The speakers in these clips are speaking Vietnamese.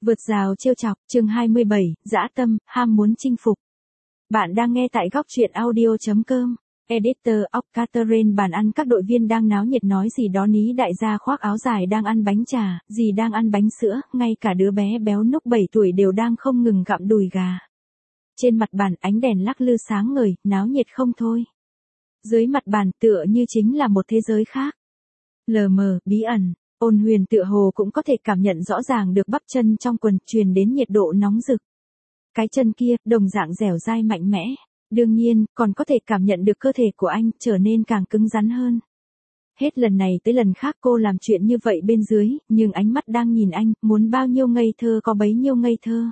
Vượt rào trêu chọc, chương 27, dã tâm, ham muốn chinh phục. Bạn đang nghe tại góc truyện audio.com. Editor of Catherine bàn ăn các đội viên đang náo nhiệt nói gì đó ní đại gia khoác áo dài đang ăn bánh trà, gì đang ăn bánh sữa, ngay cả đứa bé béo núc 7 tuổi đều đang không ngừng gặm đùi gà. Trên mặt bàn ánh đèn lắc lư sáng ngời, náo nhiệt không thôi. Dưới mặt bàn tựa như chính là một thế giới khác. Lờ mờ, bí ẩn. Ôn Huyền tựa hồ cũng có thể cảm nhận rõ ràng được bắp chân trong quần truyền đến nhiệt độ nóng rực. Cái chân kia, đồng dạng dẻo dai mạnh mẽ. Đương nhiên, còn có thể cảm nhận được cơ thể của anh trở nên càng cứng rắn hơn. Hết lần này tới lần khác cô làm chuyện như vậy bên dưới, nhưng ánh mắt đang nhìn anh, muốn bao nhiêu ngây thơ có bấy nhiêu ngây thơ.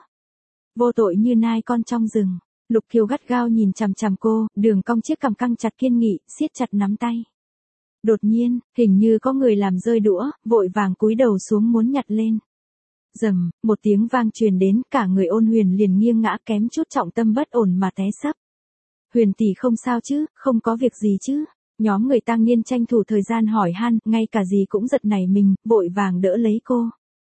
Vô tội như nai con trong rừng. Lục Kiều gắt gao nhìn chằm chằm cô, đường cong chiếc cằm căng chặt kiên nghị, siết chặt nắm tay. Đột nhiên, hình như có người làm rơi đũa, vội vàng cúi đầu xuống muốn nhặt lên. Rầm, một tiếng vang truyền đến, cả người Ôn Huyền liền nghiêng ngã kém chút trọng tâm bất ổn mà té sấp. Huyền tỷ không sao chứ, không có việc gì chứ. Nhóm người tang niên tranh thủ thời gian hỏi han, ngay cả gì cũng giật nảy mình, vội vàng đỡ lấy cô.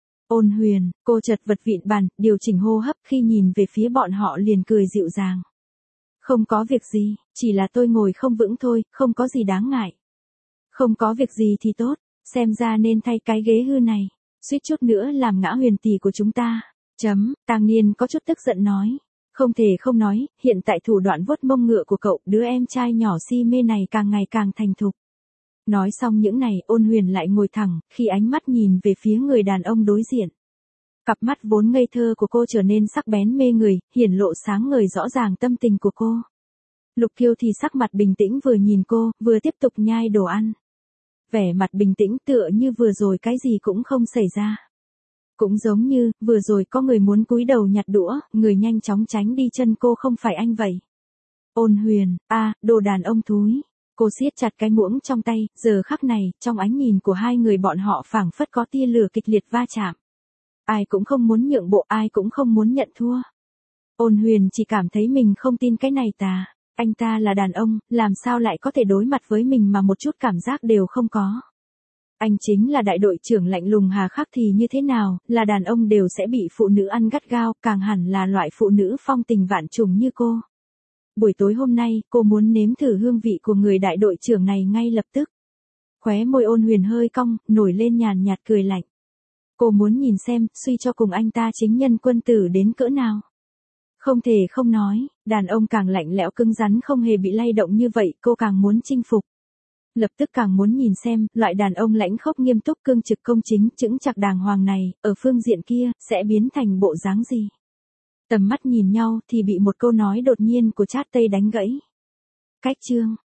Ôn Huyền, cô chật vật vịn bàn, điều chỉnh hô hấp, khi nhìn về phía bọn họ liền cười dịu dàng. Không có việc gì, chỉ là tôi ngồi không vững thôi, không có gì đáng ngại. Không có việc gì thì tốt, xem ra nên thay cái ghế hư này, suýt chút nữa làm ngã Huyền tỷ của chúng ta. Tang Niên có chút tức giận nói. Không thể không nói, hiện tại thủ đoạn vuốt mông ngựa của cậu, đứa em trai nhỏ si mê này càng ngày càng thành thục. Nói xong những này, Ôn Huyền lại ngồi thẳng, khi ánh mắt nhìn về phía người đàn ông đối diện. Cặp mắt vốn ngây thơ của cô trở nên sắc bén mê người, hiển lộ sáng ngời rõ ràng tâm tình của cô. Lục Kiều thì sắc mặt bình tĩnh vừa nhìn cô, vừa tiếp tục nhai đồ ăn. Vẻ mặt bình tĩnh tựa như vừa rồi cái gì cũng không xảy ra. Cũng giống như, vừa rồi có người muốn cúi đầu nhặt đũa, người nhanh chóng tránh đi chân cô không phải anh vậy. Ôn Huyền, đồ đàn ông thúi. Cô siết chặt cái muỗng trong tay, giờ khắc này, trong ánh nhìn của hai người bọn họ phảng phất có tia lửa kịch liệt va chạm. Ai cũng không muốn nhượng bộ, ai cũng không muốn nhận thua. Ôn Huyền chỉ cảm thấy mình không tin cái này anh ta là đàn ông, làm sao lại có thể đối mặt với mình mà một chút cảm giác đều không có. Anh chính là đại đội trưởng lạnh lùng hà khắc thì như thế nào, là đàn ông đều sẽ bị phụ nữ ăn gắt gao, càng hẳn là loại phụ nữ phong tình vạn trùng như cô. Buổi tối hôm nay, cô muốn nếm thử hương vị của người đại đội trưởng này ngay lập tức. Khóe môi Ôn Huyền hơi cong, nổi lên nhàn nhạt cười lạnh. Cô muốn nhìn xem, suy cho cùng anh ta chính nhân quân tử đến cỡ nào. Không thể không nói, đàn ông càng lạnh lẽo cứng rắn không hề bị lay động như vậy, cô càng muốn chinh phục. Lập tức càng muốn nhìn xem, loại đàn ông lãnh khốc nghiêm túc cương trực công chính, chững chạc đàng hoàng này, ở phương diện kia, sẽ biến thành bộ dáng gì. Tầm mắt nhìn nhau thì bị một câu nói đột nhiên của Chát Tây đánh gãy. Cách chương,